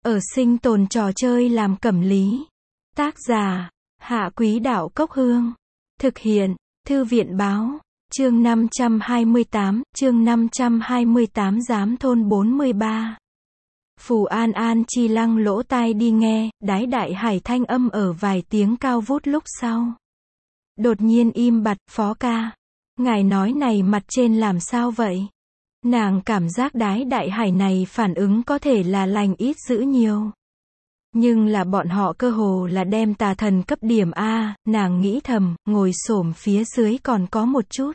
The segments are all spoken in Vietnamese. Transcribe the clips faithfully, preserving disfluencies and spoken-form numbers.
Ở sinh tồn trò chơi làm cẩm lý. Tác giả, Hạ Quý Đạo Cốc Hương. Thực hiện, Thư viện Báo. Chương năm trăm hai mươi tám, chương năm trăm hai mươi tám Giám thôn bốn mươi ba. Phù An An chi lăng lỗ tai đi nghe, đái đại hải thanh âm ở vài tiếng cao vút lúc sau. Đột nhiên im bặt, Phó ca. Ngài nói này mặt trên làm sao vậy? Nàng cảm giác đái đại hải này phản ứng có thể là lành ít dữ nhiều. Nhưng là bọn họ cơ hồ là đem tà thần cấp điểm A, nàng nghĩ thầm, ngồi xổm phía dưới còn có một chút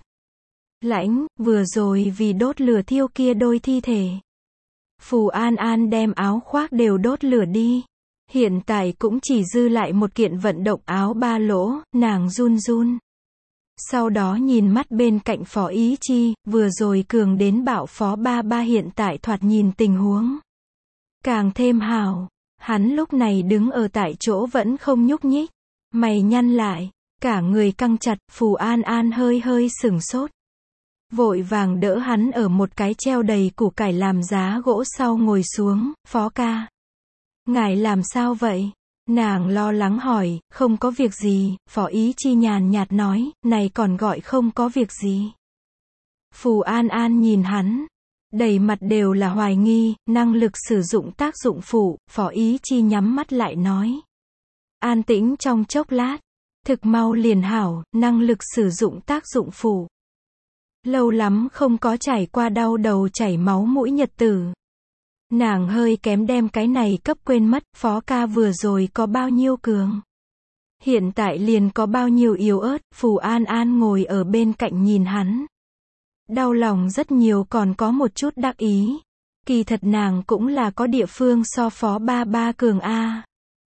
lãnh, vừa rồi vì đốt lửa thiêu kia đôi thi thể. Phù An An đem áo khoác đều đốt lửa đi. Hiện tại cũng chỉ dư lại một kiện vận động áo ba lỗ, nàng run run. Sau đó nhìn mắt bên cạnh Phó Ý Chi, vừa rồi cường đến bạo Phó ba ba hiện tại thoạt nhìn tình huống càng thêm hảo. Hắn lúc này đứng ở tại chỗ vẫn không nhúc nhích, mày nhăn lại, cả người căng chặt. Phù An An hơi hơi sửng sốt, vội vàng đỡ hắn ở một cái treo đầy củ cải làm giá gỗ sau ngồi xuống. Phó ca, ngài làm sao vậy? Nàng lo lắng hỏi. Không có việc gì, Phó Ý Chi nhàn nhạt nói, này còn gọi không có việc gì. Phù An An nhìn hắn, đầy mặt đều là hoài nghi. Năng lực sử dụng tác dụng phụ. Phó Ý Chi nhắm mắt lại nói. An tĩnh trong chốc lát, thực mau liền hảo. Năng lực sử dụng tác dụng phụ. Lâu lắm không có trải qua đau đầu chảy máu mũi nhật tử. Nàng hơi kém đem cái này cấp quên mất. Phó ca vừa rồi có bao nhiêu cường, hiện tại liền có bao nhiêu yếu ớt. Phù An An ngồi ở bên cạnh nhìn hắn, đau lòng rất nhiều còn có một chút đắc ý. Kỳ thật nàng cũng là có địa phương so Phó ba ba cường a.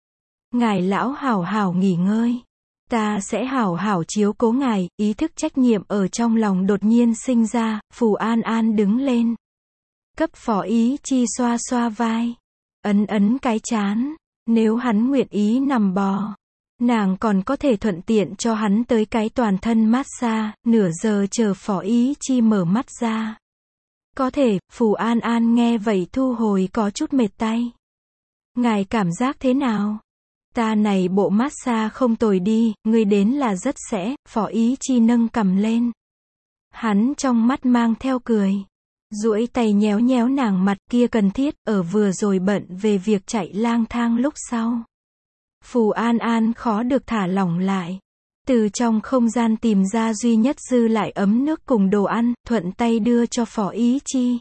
Ngài lão hảo hảo nghỉ ngơi, ta sẽ hảo hảo chiếu cố ngài. Ý thức trách nhiệm ở trong lòng đột nhiên sinh ra. Phù An An đứng lên, cấp Phó Ý Chi xoa xoa vai, ấn ấn cái chán. Nếu hắn nguyện ý nằm bò, nàng còn có thể thuận tiện cho hắn tới cái toàn thân massage. Nửa giờ chờ Phó Ý Chi mở mắt ra. Có thể. Phù An An nghe vậy thu hồi có chút mệt tay. Ngài cảm giác thế nào? Ta này bộ massage không tồi đi, ngươi đến là rất sẽ. Phó Ý Chi nâng cằm lên, hắn trong mắt mang theo cười, duỗi tay nhéo nhéo nàng mặt. Kia cần thiết, ở vừa rồi bận về việc chạy lang thang lúc sau. Phù An An khó được thả lỏng lại, từ trong không gian tìm ra duy nhất dư lại ấm nước cùng đồ ăn, thuận tay đưa cho Phó Ý Chi.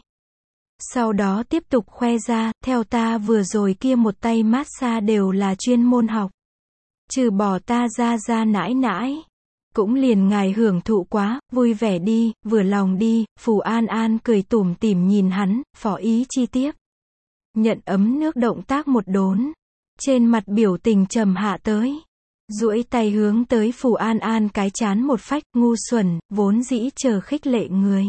Sau đó tiếp tục khoe ra, theo ta vừa rồi kia một tay massage đều là chuyên môn học. Trừ bỏ ta ra ra nãi nãi, cũng liền ngài hưởng thụ quá, vui vẻ đi, vừa lòng đi. Phù An An cười tủm tỉm nhìn hắn. Phó Ý Chi tiếp nhận ấm nước động tác một đốn, trên mặt biểu tình trầm hạ tới, duỗi tay hướng tới Phù An An cái chán một phách. Ngu xuẩn, vốn dĩ chờ khích lệ người.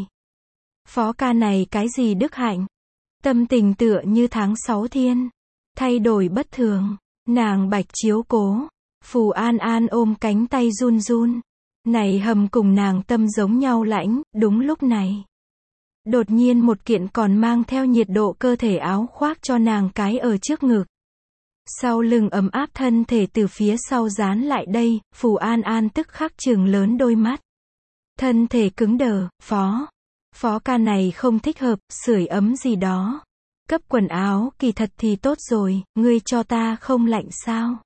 Phó ca này cái gì đức hạnh, tâm tình tựa như tháng sáu thiên, thay đổi bất thường. Nàng bạch chiếu cố. Phù An An ôm cánh tay run run. Này hầm cùng nàng tâm giống nhau lãnh. Đúng lúc này, đột nhiên một kiện còn mang theo nhiệt độ cơ thể áo khoác cho nàng cái ở trước ngực. Sau lưng ấm áp thân thể từ phía sau dán lại đây. Phù An An tức khắc trừng lớn đôi mắt, thân thể cứng đờ. Phó Phó ca này không thích hợp, sưởi ấm gì đó, cấp quần áo kỳ thật thì tốt rồi, ngươi cho ta không lạnh sao?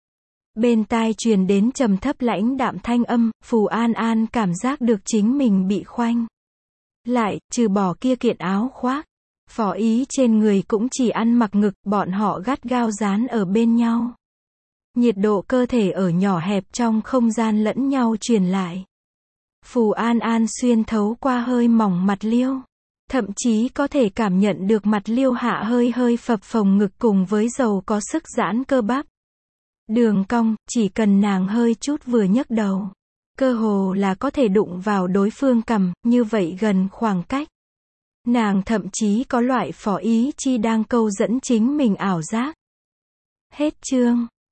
Bên tai truyền đến trầm thấp lãnh đạm thanh âm. Phù An An cảm giác được chính mình bị khoanh lại, trừ bỏ kia kiện áo khoác, Phó Ý trên người cũng chỉ ăn mặc ngực, bọn họ gắt gao dán ở bên nhau. Nhiệt độ cơ thể ở nhỏ hẹp trong không gian lẫn nhau truyền lại. Phù An An xuyên thấu qua hơi mỏng mặt liêu, thậm chí có thể cảm nhận được mặt liêu hạ hơi hơi phập phồng ngực cùng với dầu có sức giãn cơ bắp. Đường cong, chỉ cần nàng hơi chút vừa nhấc đầu, cơ hồ là có thể đụng vào đối phương cằm, như vậy gần khoảng cách. Nàng thậm chí có loại Phó Ý Chi đang câu dẫn chính mình ảo giác. Hết chương.